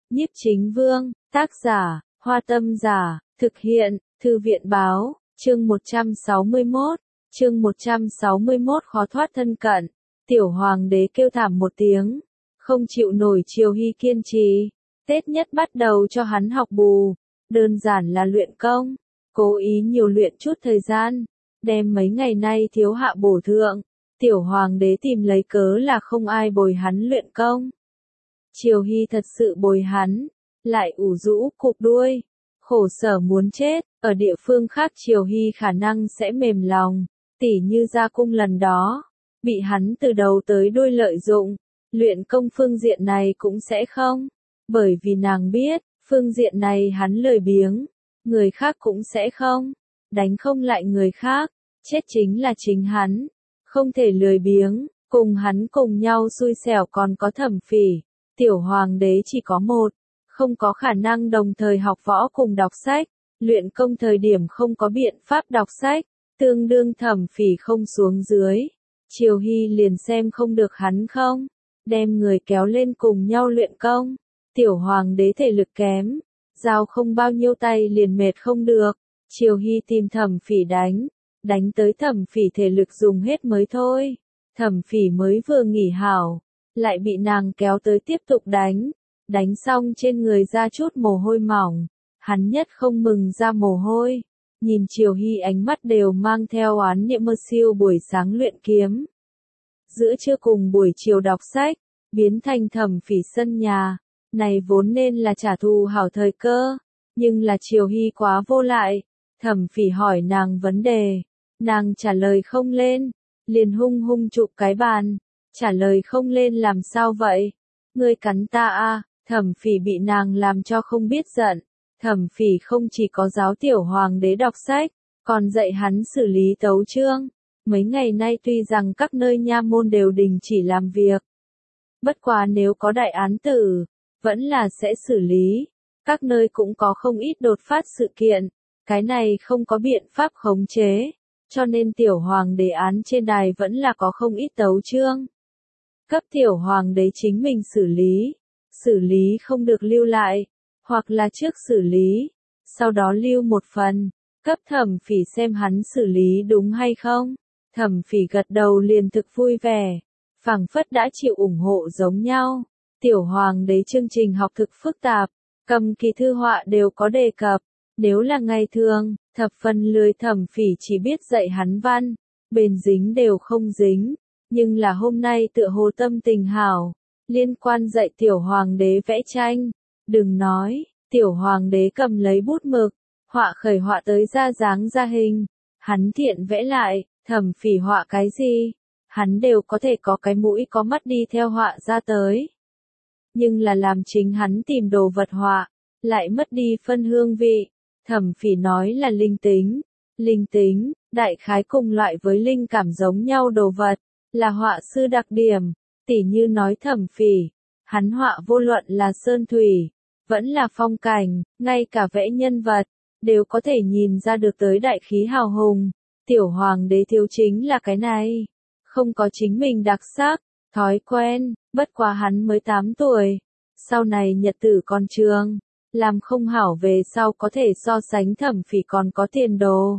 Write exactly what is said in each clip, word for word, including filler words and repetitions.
Nhiếp Chính Vương, tác giả, Hoa Tâm Giả, thực hiện, Thư viện Báo, chương một trăm sáu mươi mốt, chương một trăm sáu mươi mốt khó thoát thân cận. Tiểu Hoàng đế kêu thảm một tiếng, không chịu nổi Triều Hy kiên trì. Tết nhất bắt đầu cho hắn học bù, đơn giản là luyện công, cố ý nhiều luyện chút thời gian, đem mấy ngày nay thiếu hạ bổ thượng. Tiểu Hoàng đế tìm lấy cớ là không ai bồi hắn luyện công. Triều Hy thật sự bồi hắn, lại ủ rũ cụp đuôi, khổ sở muốn chết. Ở địa phương khác Triều Hy khả năng sẽ mềm lòng, tỉ như ra cung lần đó, bị hắn từ đầu tới đuôi lợi dụng, luyện công phương diện này cũng sẽ không, bởi vì nàng biết, phương diện này hắn lười biếng, người khác cũng sẽ không, đánh không lại người khác, chết chính là chính hắn, không thể lười biếng, cùng hắn cùng nhau xui xẻo còn có Thẩm Phỉ. Tiểu Hoàng đế chỉ có một, không có khả năng đồng thời học võ cùng đọc sách, luyện công thời điểm không có biện pháp đọc sách, tương đương Thẩm Phỉ không xuống dưới. Triều Hy liền xem không được hắn không, đem người kéo lên cùng nhau luyện công. Tiểu Hoàng đế thể lực kém, giao không bao nhiêu tay liền mệt không được. Triều Hy tìm Thẩm Phỉ đánh, đánh tới Thẩm Phỉ thể lực dùng hết mới thôi. Thẩm Phỉ mới vừa nghỉ hảo, lại bị nàng kéo tới tiếp tục đánh, đánh xong trên người ra chút mồ hôi mỏng, hắn nhất không mừng ra mồ hôi, nhìn Triều Hy ánh mắt đều mang theo oán niệm. Mơ siêu buổi sáng luyện kiếm, giữa trưa cùng buổi chiều đọc sách, biến thành Thẩm Phỉ sân nhà, này vốn nên là trả thù hảo thời cơ, nhưng là Triều Hy quá vô lại, Thẩm Phỉ hỏi nàng vấn đề, nàng trả lời không lên, liền hung hung chụp cái bàn. Trả lời không lên làm sao vậy? Ngươi cắn ta à? Thẩm Phỉ bị nàng làm cho không biết giận. Thẩm Phỉ không chỉ có giáo Tiểu Hoàng đế đọc sách, còn dạy hắn xử lý tấu chương. Mấy ngày nay tuy rằng các nơi nha môn đều đình chỉ làm việc, bất quá nếu có đại án tử, vẫn là sẽ xử lý. Các nơi cũng có không ít đột phát sự kiện, cái này không có biện pháp khống chế, cho nên Tiểu Hoàng đế án trên đài vẫn là có không ít tấu chương. Cấp Tiểu Hoàng đế chính mình xử lý, xử lý không được lưu lại, hoặc là trước xử lý, sau đó lưu một phần, cấp Thẩm Phỉ xem hắn xử lý đúng hay không. Thẩm Phỉ gật đầu liền thực vui vẻ, phảng phất đã chịu ủng hộ giống nhau. Tiểu Hoàng đế chương trình học thực phức tạp, cầm kỳ thư họa đều có đề cập, nếu là ngày thường, thập phần lười Thẩm Phỉ chỉ biết dạy hắn văn, bền dính đều không dính. Nhưng là hôm nay tựa hồ tâm tình hảo, liên quan dạy Tiểu Hoàng đế vẽ tranh, đừng nói, Tiểu Hoàng đế cầm lấy bút mực, họa khởi họa tới ra dáng ra hình, hắn thiện vẽ lại, Thẩm Phỉ họa cái gì, hắn đều có thể có cái mũi có mắt đi theo họa ra tới. Nhưng là làm chính hắn tìm đồ vật họa, lại mất đi phân hương vị, Thẩm Phỉ nói là linh tính, linh tính, đại khái cùng loại với linh cảm giống nhau đồ vật. Là họa sư đặc điểm, tỉ như nói Thẩm Phỉ, hắn họa vô luận là sơn thủy, vẫn là phong cảnh, ngay cả vẽ nhân vật, đều có thể nhìn ra được tới đại khí hào hùng. Tiểu Hoàng đế thiếu chính là cái này, không có chính mình đặc sắc, thói quen, bất quá hắn mới tám tuổi, sau này nhật tử còn trường, làm không hảo về sau có thể so sánh Thẩm Phỉ còn có tiền đồ.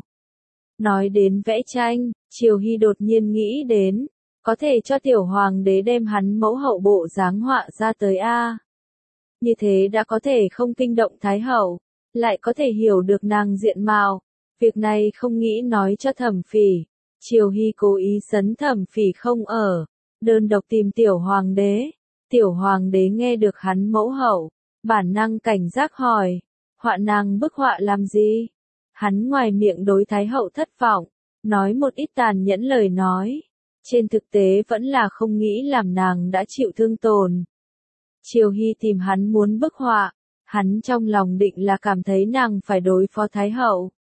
Nói đến vẽ tranh, Triều Hy đột nhiên nghĩ đến, có thể cho Tiểu Hoàng đế đem hắn mẫu hậu bộ dáng họa ra tới a. Như thế đã có thể không kinh động Thái hậu, lại có thể hiểu được nàng diện mạo. Việc này không nghĩ nói cho Thẩm Phỉ. Triều Hy cố ý sấn Thẩm Phỉ không ở, đơn độc tìm Tiểu Hoàng đế. Tiểu Hoàng đế nghe được hắn mẫu hậu, bản năng cảnh giác hỏi, họa nàng bức họa làm gì? Hắn ngoài miệng đối Thái hậu thất vọng, nói một ít tàn nhẫn lời nói. Trên thực tế vẫn là không nghĩ làm nàng đã chịu thương tổn. Triều Hy tìm hắn muốn bức họa, hắn trong lòng định là cảm thấy nàng phải đối phó Thái hậu.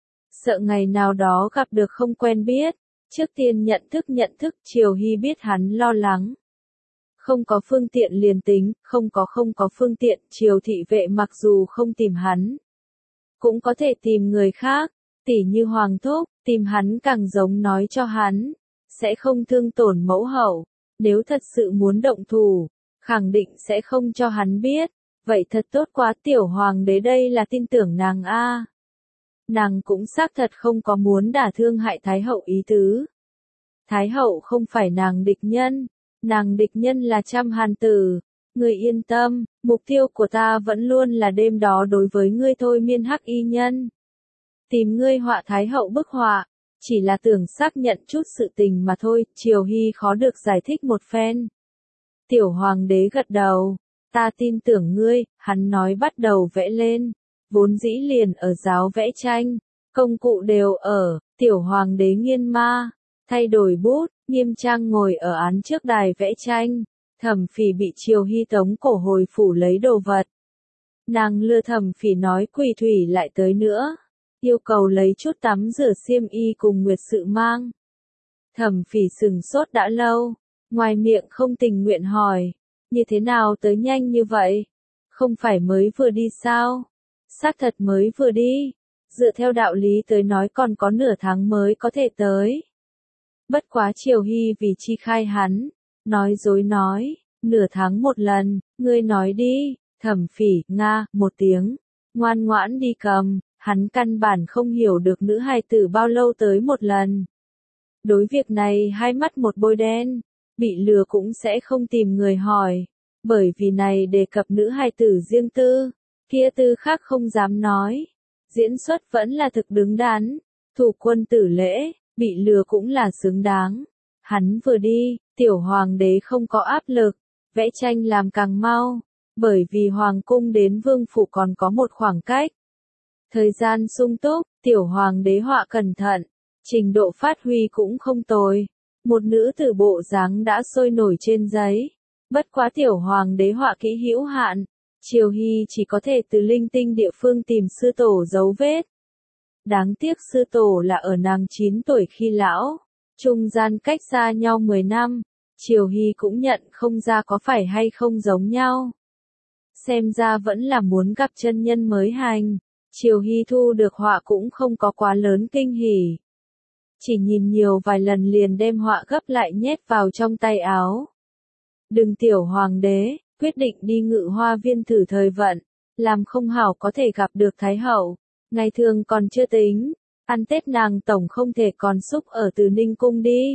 Sợ ngày nào đó gặp được không quen biết, trước tiên nhận thức nhận thức. Triều Hy biết hắn lo lắng. Không có phương tiện liền tính, không có không có phương tiện. Triều thị vệ mặc dù không tìm hắn, cũng có thể tìm người khác, tỉ như Hoàng thúc, tìm hắn càng giống nói cho hắn sẽ không thương tổn mẫu hậu, nếu thật sự muốn động thủ, khẳng định sẽ không cho hắn biết. Vậy thật tốt quá, tiểu hoàng đế đây là tin tưởng nàng a. Nàng cũng xác thật không có muốn đả thương hại Thái hậu ý tứ. Thái hậu không phải nàng địch nhân, nàng địch nhân là Trăm Hàn Tử. Ngươi yên tâm, mục tiêu của ta vẫn luôn là đêm đó đối với ngươi thôi miên hắc y nhân. Tìm ngươi họa Thái hậu bức họa, chỉ là tưởng xác nhận chút sự tình mà thôi, Triều Hy khó được giải thích một phen. Tiểu hoàng đế gật đầu, ta tin tưởng ngươi, hắn nói bắt đầu vẽ lên, vốn dĩ liền ở giáo vẽ tranh, công cụ đều ở, tiểu hoàng đế nghiên ma, thay đổi bút, nghiêm trang ngồi ở án trước đài vẽ tranh, Thẩm Phỉ bị Triều Hy tống cổ hồi phủ lấy đồ vật. Nàng lừa Thẩm Phỉ nói Quỳ Thủy lại tới nữa, yêu cầu lấy chút tắm rửa xiêm y cùng Nguyệt Sự mang. Thẩm Phỉ sừng sốt đã lâu, ngoài miệng không tình nguyện hỏi, như thế nào tới nhanh như vậy? Không phải mới vừa đi sao? Xác thật mới vừa đi, dựa theo đạo lý tới nói còn có nửa tháng mới có thể tới. Bất quá Triều Hy vì chi khai hắn, nói dối nói, nửa tháng một lần, ngươi nói đi, Thẩm Phỉ, nga, một tiếng, ngoan ngoãn đi cầm, hắn căn bản không hiểu được nữ hài tử bao lâu tới một lần. Đối việc này hai mắt một bôi đen, bị lừa cũng sẽ không tìm người hỏi, bởi vì này đề cập nữ hài tử riêng tư, kia tư khác không dám nói. Diễn xuất vẫn là thực đứng đắn, thủ quân tử lễ, bị lừa cũng là xứng đáng. Hắn vừa đi, tiểu hoàng đế không có áp lực, vẽ tranh làm càng mau, bởi vì hoàng cung đến vương phủ còn có một khoảng cách. Thời gian sung túc, tiểu hoàng đế họa cẩn thận, trình độ phát huy cũng không tồi. Một nữ tử bộ dáng đã sôi nổi trên giấy. Bất quá tiểu hoàng đế họa kỹ hữu hạn, Triều Hy chỉ có thể từ linh tinh địa phương tìm sư tổ dấu vết. Đáng tiếc sư tổ là ở nàng chín tuổi khi lão, trung gian cách xa nhau mười năm, Triều Hy cũng nhận không ra có phải hay không giống nhau. Xem ra vẫn là muốn gặp chân nhân mới hành, Triều Hy thu được họa cũng không có quá lớn kinh hỉ. Chỉ nhìn nhiều vài lần liền đem họa gấp lại nhét vào trong tay áo. Đừng tiểu hoàng đế, quyết định đi Ngự Hoa Viên thử thời vận, làm không hảo có thể gặp được Thái hậu, ngày thường còn chưa tính, ăn Tết nàng tổng không thể còn xúc ở Từ Ninh cung đi.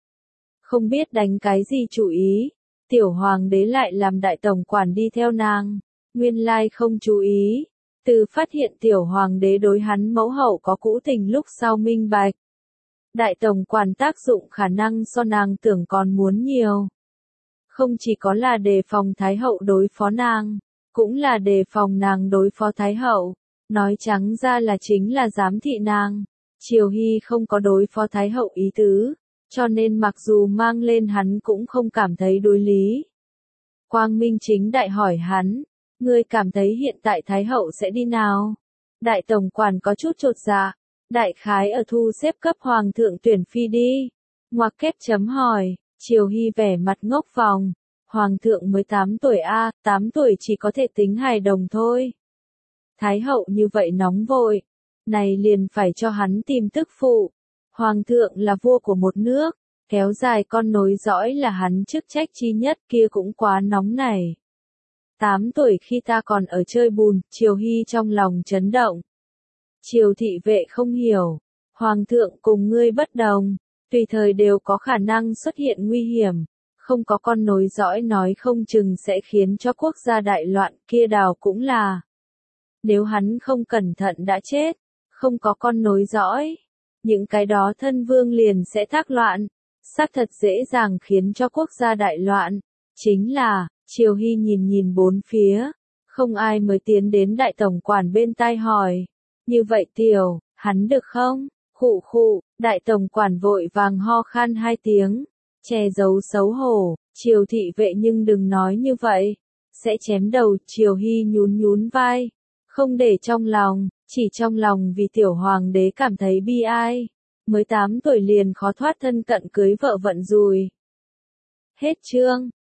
Không biết đánh cái gì chủ ý, tiểu hoàng đế lại làm đại tổng quản đi theo nàng, nguyên lai không chú ý, từ phát hiện tiểu hoàng đế đối hắn mẫu hậu có cũ tình lúc sau minh bạch. Đại tổng quản tác dụng khả năng so nàng tưởng còn muốn nhiều. Không chỉ có là đề phòng Thái hậu đối phó nàng, cũng là đề phòng nàng đối phó Thái hậu, nói trắng ra là chính là giám thị nàng. Triều Hy không có đối phó Thái hậu ý tứ, cho nên mặc dù mang lên hắn cũng không cảm thấy đối lý. Quang Minh chính đại hỏi hắn, ngươi cảm thấy hiện tại Thái hậu sẽ đi nào? Đại tổng quản có chút chột dạ, đại khái ở thu xếp cấp hoàng thượng tuyển phi đi. Ngoặc kép chấm hỏi, Triều Hy vẻ mặt ngốc vòng, hoàng thượng mới tám tuổi a, tám tuổi chỉ có thể tính hài đồng thôi. Thái hậu như vậy nóng vội, này liền phải cho hắn tìm tức phụ. Hoàng thượng là vua của một nước, kéo dài con nối dõi là hắn chức trách chi nhất, kia cũng quá nóng này. Tám tuổi khi ta còn ở chơi bùn, Triều Hy trong lòng chấn động. Triều thị vệ không hiểu, hoàng thượng cùng ngươi bất đồng, tùy thời đều có khả năng xuất hiện nguy hiểm, không có con nối dõi nói không chừng sẽ khiến cho quốc gia đại loạn, kia đào cũng là. Nếu hắn không cẩn thận đã chết, không có con nối dõi, những cái đó thân vương liền sẽ thác loạn, xác thật dễ dàng khiến cho quốc gia đại loạn. Chính là, Triều Hy nhìn nhìn bốn phía, không ai mới tiến đến đại tổng quản bên tai hỏi, như vậy tiểu, hắn được không? Khụ khụ, đại tổng quản vội vàng ho khan hai tiếng, che giấu xấu hổ, Triều thị vệ nhưng đừng nói như vậy, sẽ chém đầu. Triều Hy nhún nhún vai, không để trong lòng, chỉ trong lòng vì tiểu hoàng đế cảm thấy bi ai, mới tám tuổi liền khó thoát thân cận cưới vợ vận rùi. Hết chương.